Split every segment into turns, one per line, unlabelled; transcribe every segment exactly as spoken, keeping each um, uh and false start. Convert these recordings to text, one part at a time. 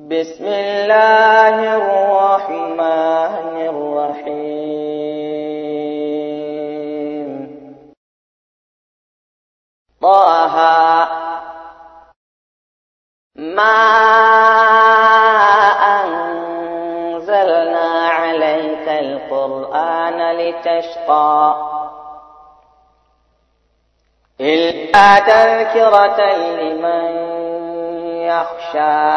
بسم الله الرحمن الرحيم طه ما أنزلنا عليك القرآن لتشقى إلا تذكرة لمن يخشى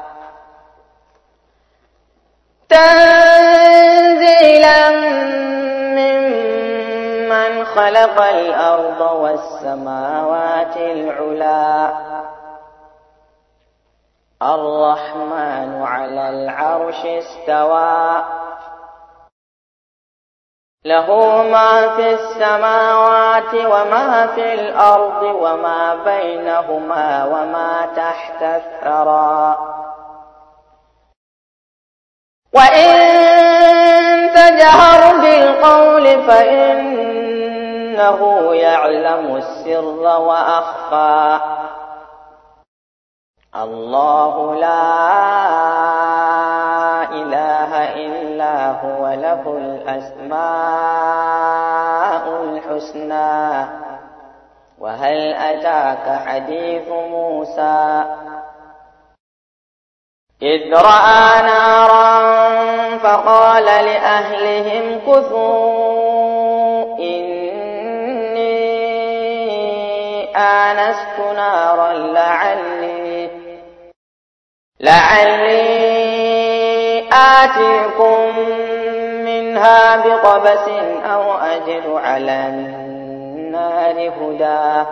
تنزيلا ممن خلق الأرض والسماوات العلى الرحمن على العرش استوى له ما في السماوات وما في الأرض وما بينهما وما تحت الثرى وإن تجهر بالقول فإنه يعلم السر وأخفى الله لا إله إلا هو له الأسماء الحسنى وهل أتاك حديث موسى إذ رأى نارا فقال لأهلهم كثوا إني آنست نارا لعلي لعلي آتيكم منها بقبس أو أجد على النار هدى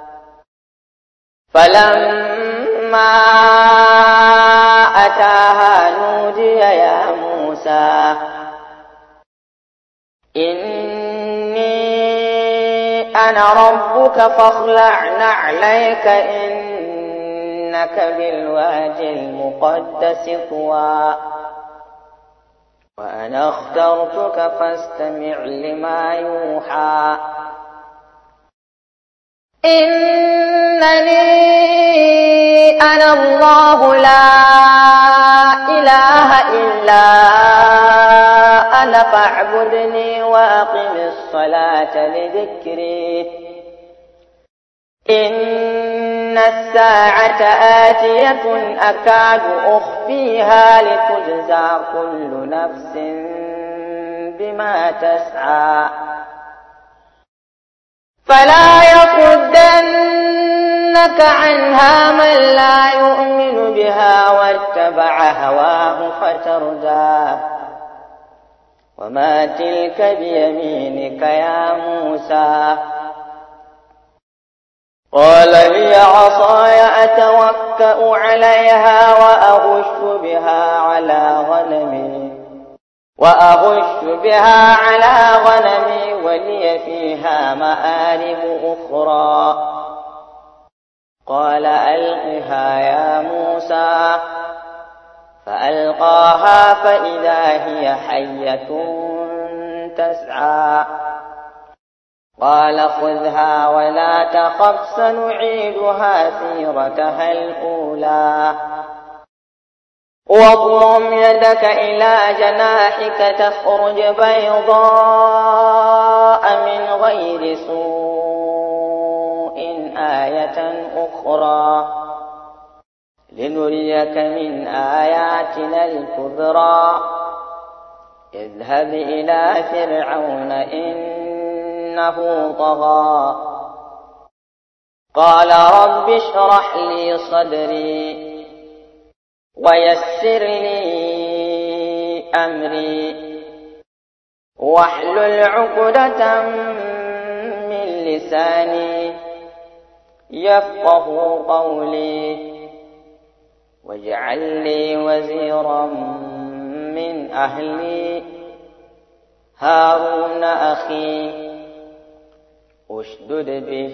فلما أتاها نودي يا موسى إني أنا ربك فاخلع نعليك إنك بالوادي المقدس طوى وأنا اخترتك فاستمع لما يوحى إنني أنا الله لا إله إلا أنا فاعبدني وأقم الصلاة لذكري إن الساعة آتية أكاد أخفيها لتجزى كل نفس بما تسعى فلا يصدنك عنها من لا يؤمن بها واتبع هواه فتردى وما تلك بيمينك يا موسى قال هي عصاي أتوكأ عليها وأهش بها على غنمي وأهش بها على غنمي ولي فيها مآرب أخرى قال ألقها يا موسى فألقاها فإذا هي حية تسعى قال خذها ولا تخف سنعيدها سيرتها الأولى واضم يدك إلى جناحك تخرج بيضاء من غير سوء آية أخرى لنريك من آياتنا الكبرى اذهب إلى فرعون إنه طغى قال رب اشرح لي صدري ويسر لي أمري واحلل عقدة من لساني يفقه قولي واجعل لي وزيرا من أهلي هارون أخي أشدد به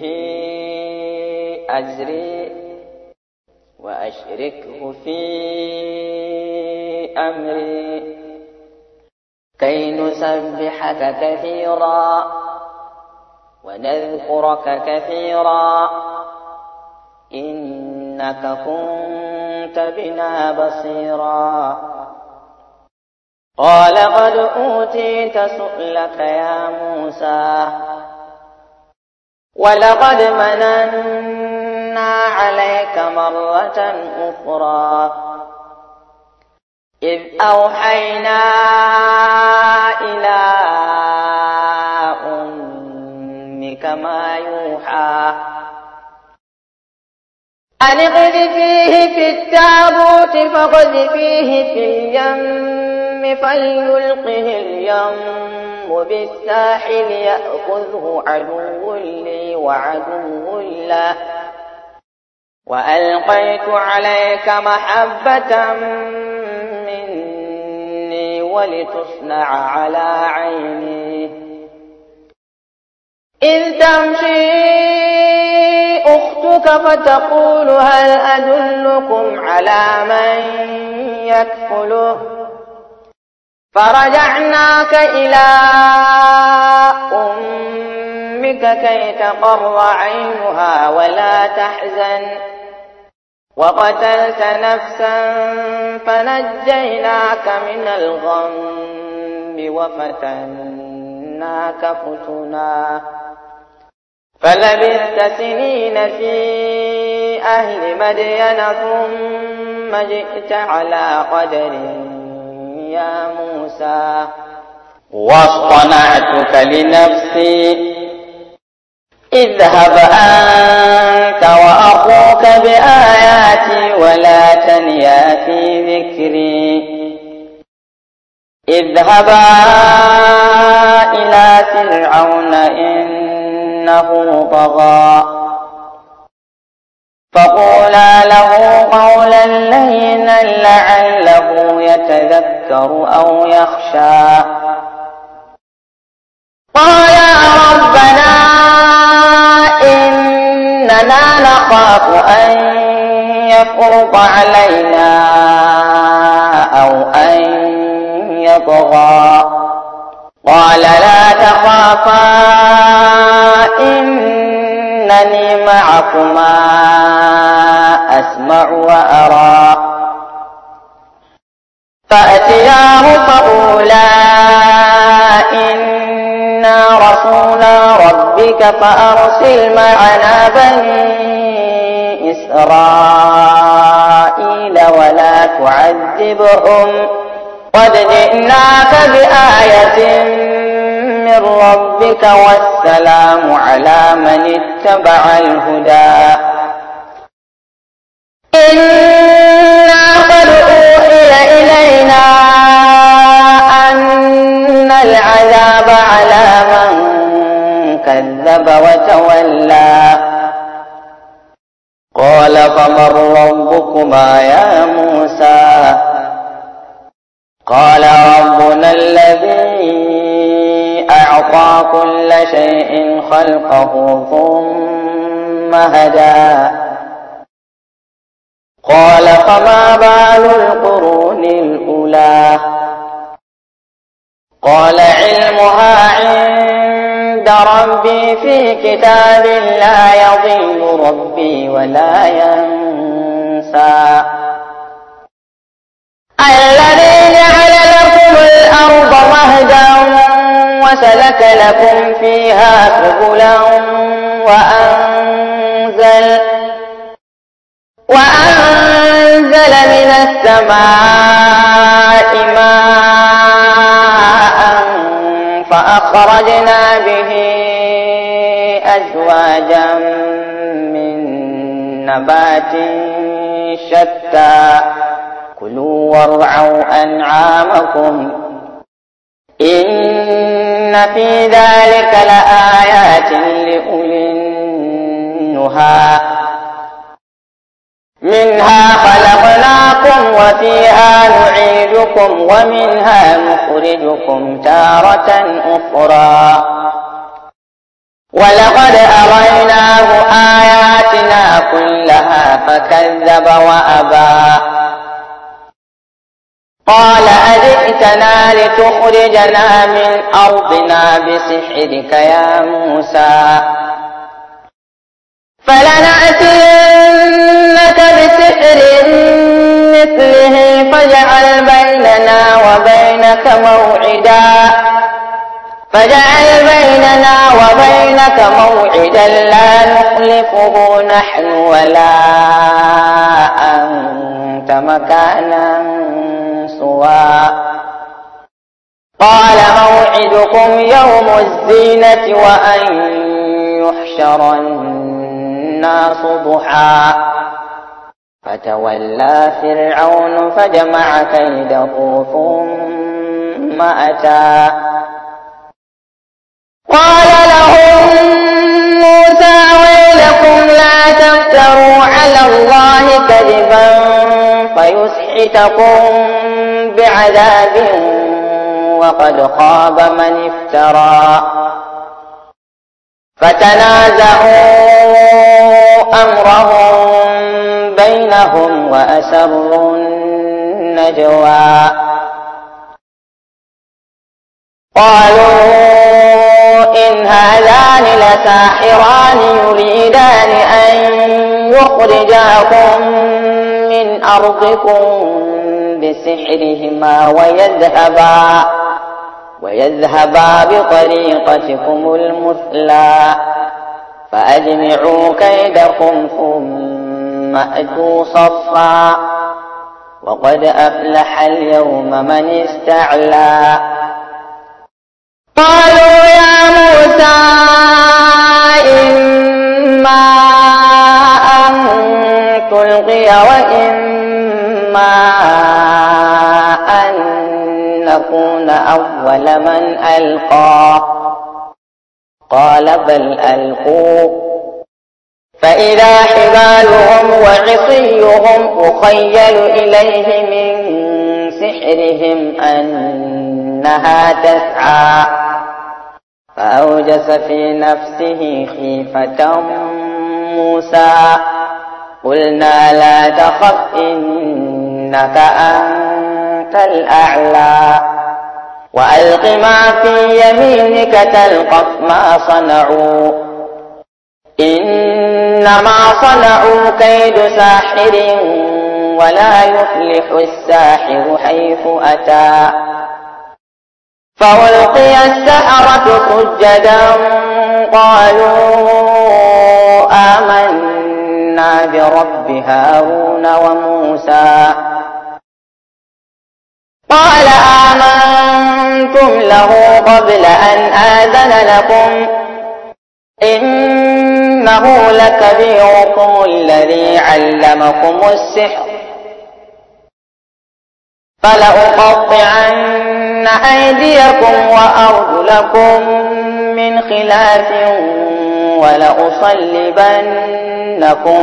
أزري وأشركه في أمري كي نسبحك كثيرا ونذكرك كثيرا إنك كنت كنت بنا بصيرا قال قد أوتيت سؤلك يا موسى ولقد مننا عليك مرة أخرى إذ أوحينا إلى أمك ما يوحى أن اقذفيه في التابوت فاقذفيه في اليم فليلقه اليم بالساحل يأخذه عدو لي وعدو له وألقيت عليك محبة مني ولتصنع على عيني إذ تمشي أختك فتقول هل أدلكم على من يكفله فرجعناك إلى أمك كي تقر عينها ولا تحزن وقتلت نفسا فنجيناك من الغم وفتناك فتنا فلبثت سنين في أهل مدين ثم جئت على قدر يا موسى واصطنعتك لنفسي اذهب أنت وأخوك بآياتي ولا تنيا في ذكري اذهبا إلى فرعون إنه طغى فقولا له قولا لينا لعله يتذكر أو يخشى قالا ربنا إننا نخاف أن يفرط علينا أو أن يطغى قال لا تخافا إنني معكما أسمع وأرى فأتياه فقولا إنا رسولا ربك فأرسل معنا بني إسرائيل ولا تعذبهم قد جئناك بآية من ربك والسلام على من اتبع الهدى إنا قد أوحي إلينا أن العذاب على من كذب وتولى قال فمن ربكما يا موسى قال ربنا الذي أعطى كل شيء خلقه ثم هدى قال فما بال القرون الأولى قال علمها عند ربي في كتاب لا يضل ربي ولا ينسى الذي جعل لكم الأرض مهدا وسلك لكم فيها سبلا وأنزل وأنزل من السماء ماء فأخرجنا به أزواجا من نبات شتى كلوا وارعوا أنعامكم إن في ذلك لآيات لأولي النهى منها خلقناكم وفيها نعيدكم ومنها نخرجكم تارة أخرى ولقد أريناه آياتنا كلها فكذب وأبى قال أجئتنا لتخرجنا من أرضنا بسحرك يا موسى فلنأتينك بسحر مثله فاجعل بيننا وبينك موعدا فاجعل بيننا وبينك موعدا لا نخلفه نحن ولا أنت مكانا سوى قال موعدكم يوم الزينة وأن يحشر الناس ضحى فتولى فرعون فجمع كيده ثم أتى قال لهم موسى ويلكم لا تفتروا على الله كذبا فيسحتكم بعذاب وقد خاب من افترى فتنازعوا أمرهم بينهم وأسروا النجوى قالوا إن هذان لساحران يريدان أن يخرجاكم من أرضكم بسحرهما ويذهبا ويذهبا بطريقتكم المثلى فأجمعوا كيدكم ثم أتوا صفا وقد أفلح اليوم من استعلى قالوا يا موسى إما أن تلقي وإما أن نكون أول من ألقى قال بل ألقوا فإذا حبالهم وعصيهم يخيل إليه من سحرهم أنها تسعى فأوجس في نفسه خيفة موسى قلنا لا تخف إنك أنت الأعلى وألق ما في يمينك تلقف ما صنعوا إنما صنعوا كيد ساحر ولا يفلح الساحر حيث أتى فألقي السحرة سجدا قالوا آمنا برب هارون وموسى قال آمنتم له قبل أن آذن لكم إنه لكبيركم الذي علمكم السحر فلأقطعن أيديكم وأرجلكم من خلاف ولأصلبنكم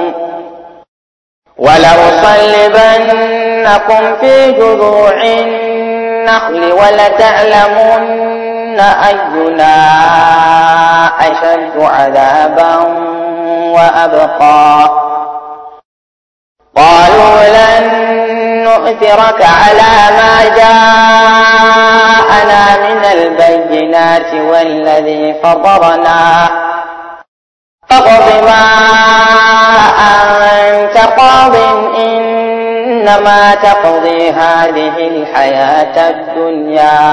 ولأصلبنكم في جذوع النخل ولتعلمن أينا أشد عذابا وأبقى قالوا لن نؤثرك على ما جاءنا من البينات والذي فطرنا فاقض ما أنت قاض إنما تقضي هذه الحياة الدنيا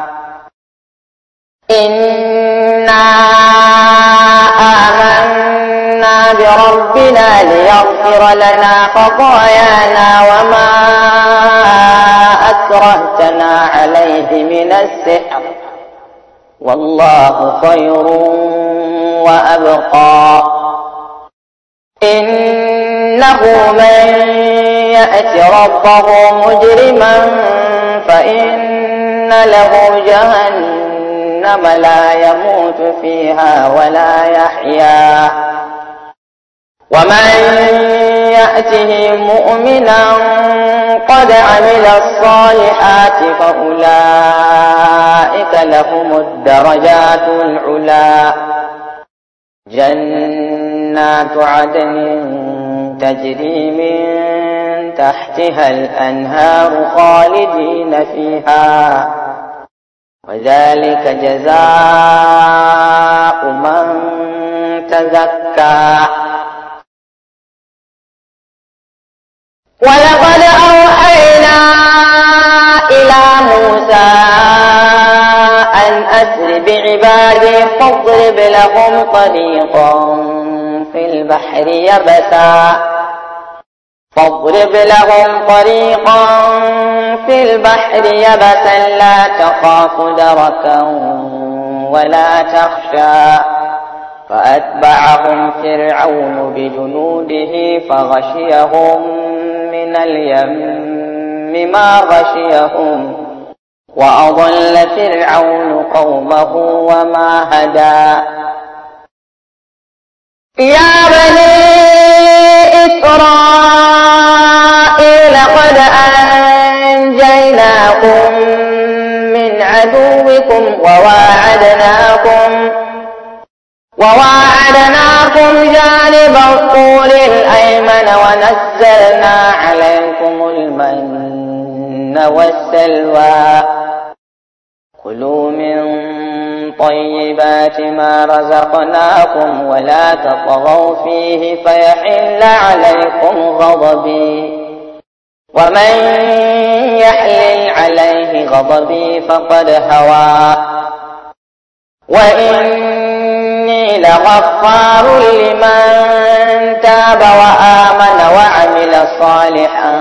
إنا آمنا بربنا ليغفر لنا خطايانا وما أكرهتنا عليه من السحر والله خير وأبقى إنه من يأت ربه مجرما فإن له جهنم لا يموت فيها ولا يحيا ومن يأته مؤمنا قد عمل الصالحات فأولئك لهم الدرجات العلا جنات عدن تجري من تحتها الأنهار خالدين فيها وذلك جزاء من تزكى ولقد أوحى عبادي فاضرب لهم طريقا في البحر يبسا فاضرب لهم طريقا في البحر يبسا لا تخاف دركا ولا تخشى فأتبعهم فرعون بجنوده فغشيهم من اليم ما غشيهم وأضل فرعون قومه وما هدى يا بني إسرائيل قد أنجيناكم من عدوكم وواعدناكم وواعدناكم جانب الطور الأيمن ونزلنا عليكم المن والسلوى كلوا من طيبات ما رزقناكم ولا تطغوا فيه فيحل عليكم غضبي ومن يحلل عليه غضبي فقد هوى وإني لغفار لمن تاب وآمن وعمل صالحا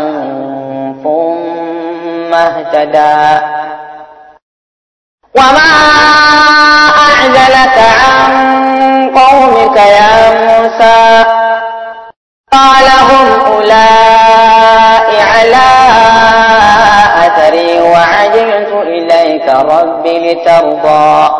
ثم اهتدى وما أعجلك عن قومك يا موسى قال هم أولئك على أثري وعجلت إليك رب لترضى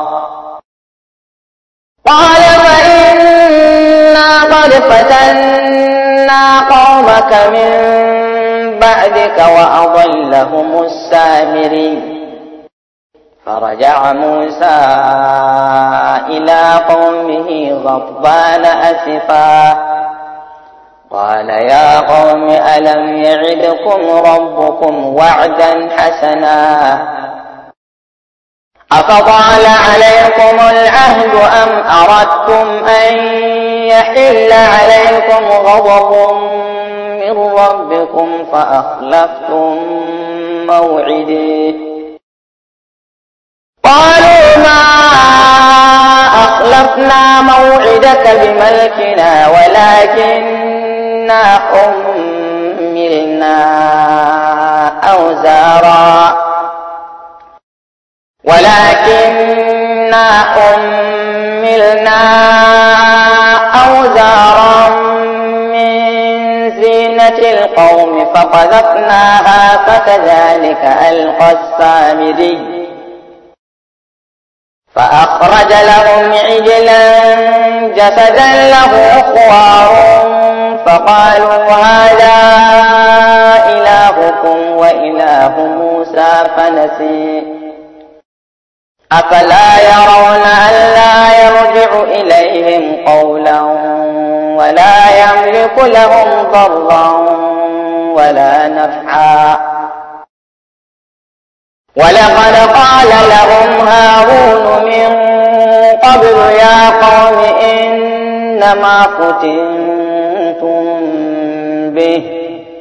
قال فإنا قد فتنا قومك من بعدك وأضلهم السامري فرجع موسى إلى قومه غضبان أسفا قال يا قوم ألم يعدكم ربكم وعدا حسنا أفضل عليكم العهد أم أردتم أن يحل عليكم غضب من ربكم فأخلفتم موعدي قالوا ما أخلفنا موعدك بملكنا ولكننا حملنا أوزارا ولكننا حملنا أوزارا من زينة القوم فقذفناها فكذلك ألقى السامري فأخرج لهم عجلا جسدا له خوار فقالوا هذا إلهكم وإله موسى فنسي أفلا يرون ألا يرجع إليهم قولا ولا يملك لهم ضرا ولا نفعا ولقد قال لهم هارون من قبل يا قوم إنما فتنتم به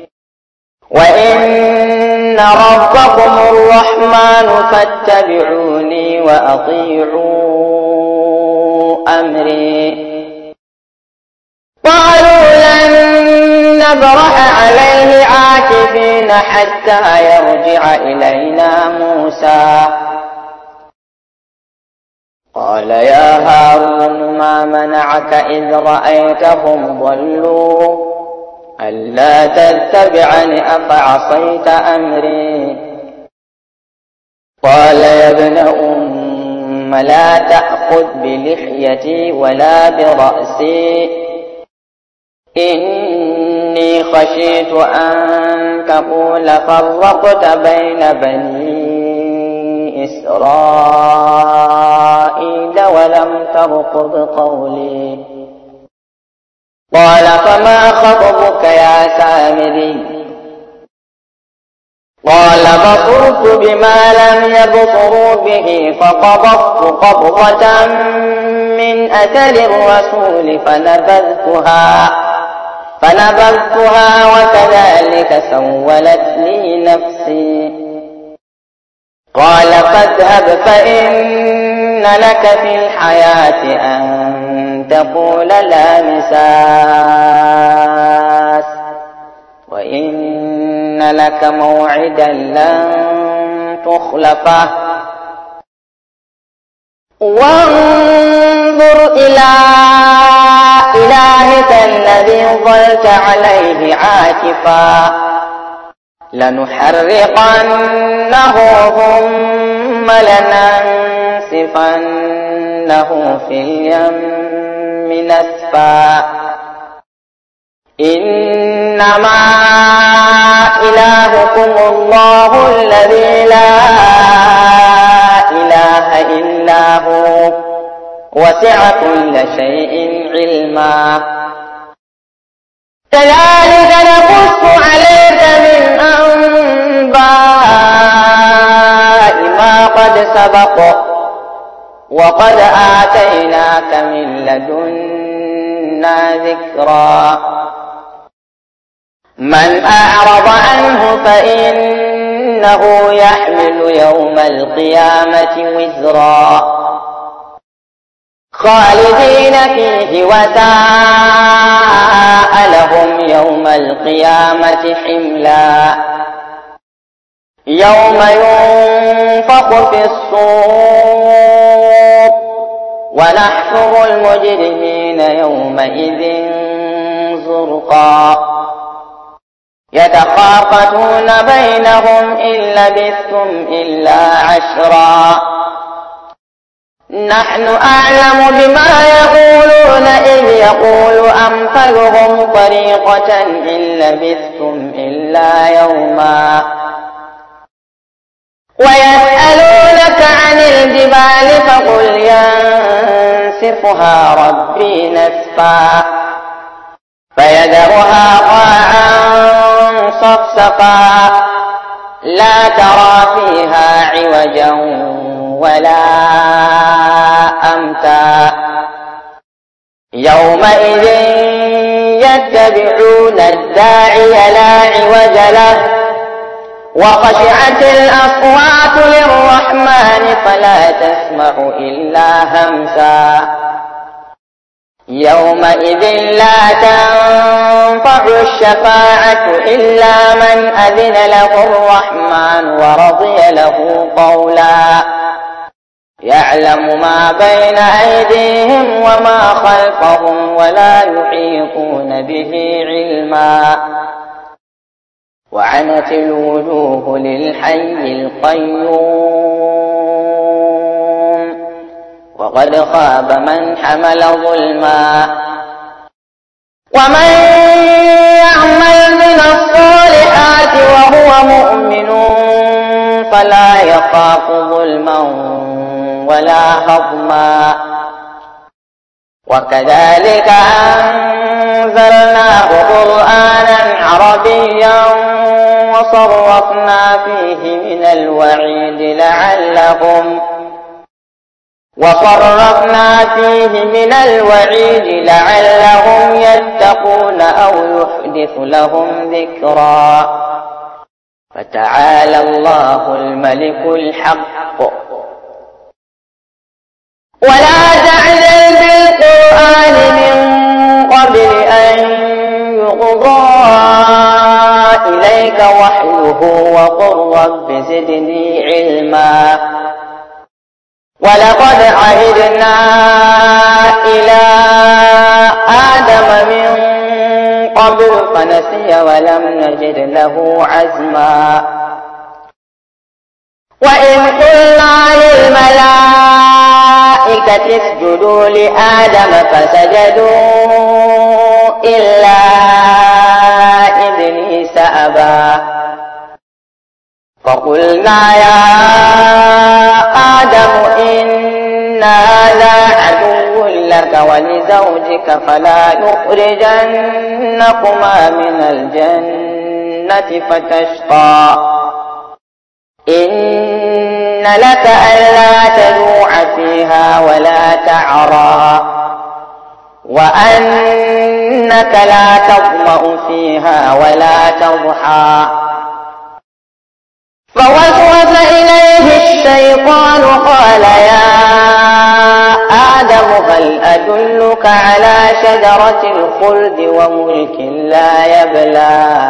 وإن ربكم الرحمن فاتبعوني وأطيعوا أمري قالوا لن نبرح عليه عاكفين حتى يرجع إلينا موسى قال يا هارون ما منعك إذ رأيتهم ضلوا ألا تتبعني أفعصيت أمري قال يا ابن أم لا تأخذ بلحيتي ولا برأسي إني خشيت أن تقول فرقت بين بني إسرائيل ولم ترقب قولي قال فما خطبك يا سامري قال بصرت بما لم يبصروا به فقبضت قبضة من أثر الرسول فنبذتها فنبذتها وكذلك سولت لي نفسي قال فاذهب فإن لك في الحياة أن تقول لا مساس وإن لك موعدا لن تخلفه وانظر إلى إلهك الذي ظلت عليه عاكفا لنحرقنه ثم لننسفنه في اليم نسفا إنما إلهكم الله الذي لا إله إلا هو وسع كل شيء علما كذلك نقص عليك من أنباء ما قد سبق وقد آتيناك من لدنا ذكرا من أعرض عنه فإنه يحمل يوم القيامة وزرا خالدين فيه وساء لهم يوم القيامة حملا يوم ينفخ في الصور ونحشر المجرمين يومئذ زرقا يتخافتون بينهم إن لبثتم إلا عشرا نحن أعلم بما يقولون إذ يقول أمثلهم طريقة إن لبثتم إلا يوما ويسألونك عن الجبال فقل ينسفها ربي نسفا فيذرها قاعا صفصفا لا ترى فيها عوجا ولا أمتا يومئذ يتبعون الداعي لا عوج له وخشعت الأصوات للرحمن فلا تسمع إلا همسا يومئذ لا تنفع الشفاعة إلا من أذن له الرحمن ورضي له قولا يعلم ما بين أيديهم وما خلفهم ولا يحيطون به علما وعنت الوجوه للحي القيوم وقد خاب من حمل ظلما ومن يعمل من الصالحات وهو مؤمن فلا يخاف ظلما ولا هضما وكذلك أنزلناه قرآنا عربيا وصرفنا فيه من الوعيد لعلهم وصرفنا فيه من الوعيد لعلهم يتقون أو يحدث لهم ذكرا فتعالى الله الملك الحق ولا تعجل بالقرآن من قبل أن يقضى إليك وحيه وقل رب زدني علما ولقد عهدنا إلى آدم من قبل فنسي ولم نجد له عزما وإذ قلنا للملائكة اسجدوا لآدم فسجدوا إلا إبليس أبى فقلنا يا آدم إن هذا عدو لك ولزوجك فلا يخرجنكما من الجنة فتشقى إن لك ألا تجوع فيها ولا تعرى وأنك لا تظمأ فيها ولا تضحى فوسوس إليه الشيطان قال يا أدلك على شجرة الخلد وملك لا يبلى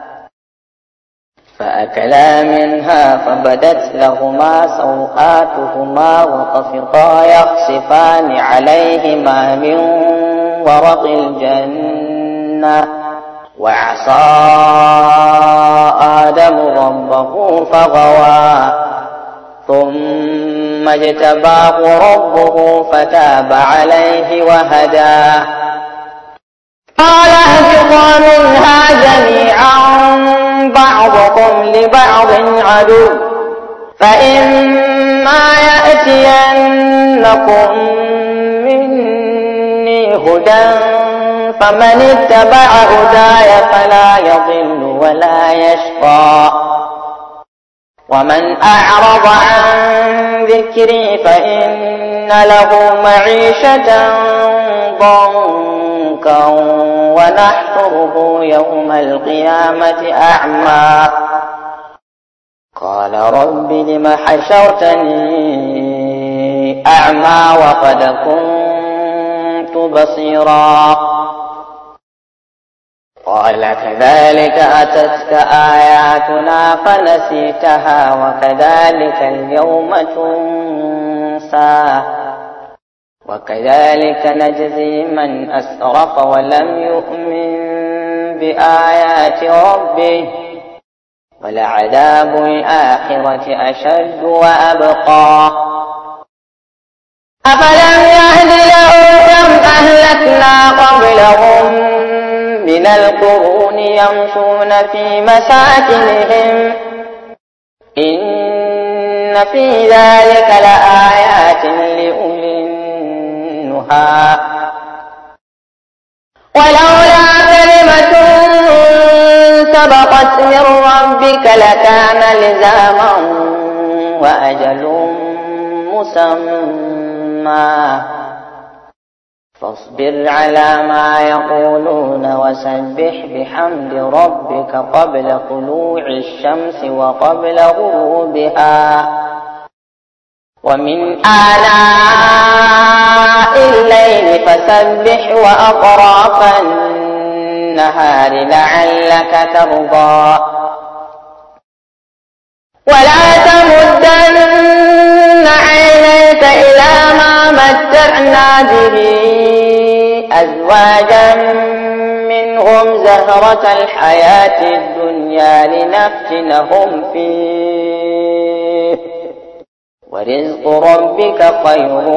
فأكلا منها فبدت لهما سوآتهما وطفقا يخصفان عليهما من ورق الجنة وعصى آدم ربه فغوى ثم اجتباه ربه فتاب عليه وهدى قال اهبطا منها جميعا بعضكم لبعض عدو فإما يأتينكم مني هدى فمن اتبع هداي فلا يضل ولا يشقى ومن أعرض عن ذكري فإن له معيشة ضنكا ونحشره يوم القيامة أعمى قال رب لم حشرتني أعمى وقد كنت بصيرا قال كذلك أتتك آياتنا فنسيتها وكذلك اليوم تنسى وكذلك نجزي من أسرف ولم يؤمن بآيات ربه ولعذاب الآخرة أشد وأبقى أفلم يهد لهم كم أهلكنا قبلهم من القرون يمشون في مساكنهم إن في ذلك لآيات لأولي النهى ولولا كلمة سبقت من ربك لكان لزاما وأجل مسمى فاصبر على ما يقولون وسبح بحمد ربك قبل طلوع الشمس وقبل غروبها ومن آلاء الليل فسبح وأطراف النهار لعلك ترضى ولا تمدن عينيك إلى ما متعنا به أزواجا منهم زهرة الحياة الدنيا لنفتنهم فيه ورزق ربك خير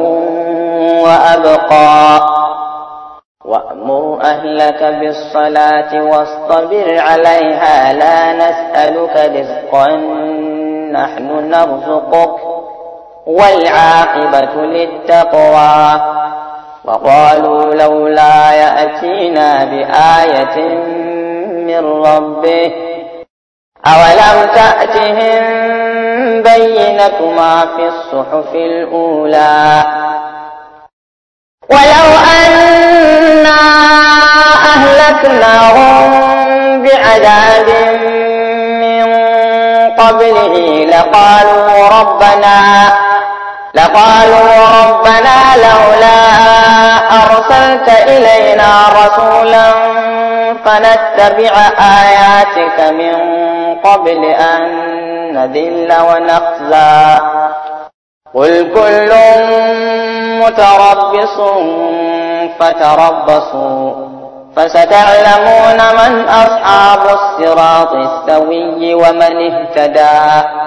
وأبقى وأمر أهلك بالصلاة واصطبر عليها لا نسألك رزقا نحن نرزقك والعاقبة للتقوى وقالوا لولا يأتينا بآية من ربه أولم تأتهم بينة ما في الصحف الأولى ولو أنا أهلكناهم بعذاب من قبله لقالوا ربنا لقالوا ربنا لولا أرسلت إلينا رسولا فنتبع آياتك من قبل أن نذل ونخزى قل كل متربص فتربصوا فستعلمون من أصحاب الصراط السوي ومن اهتدى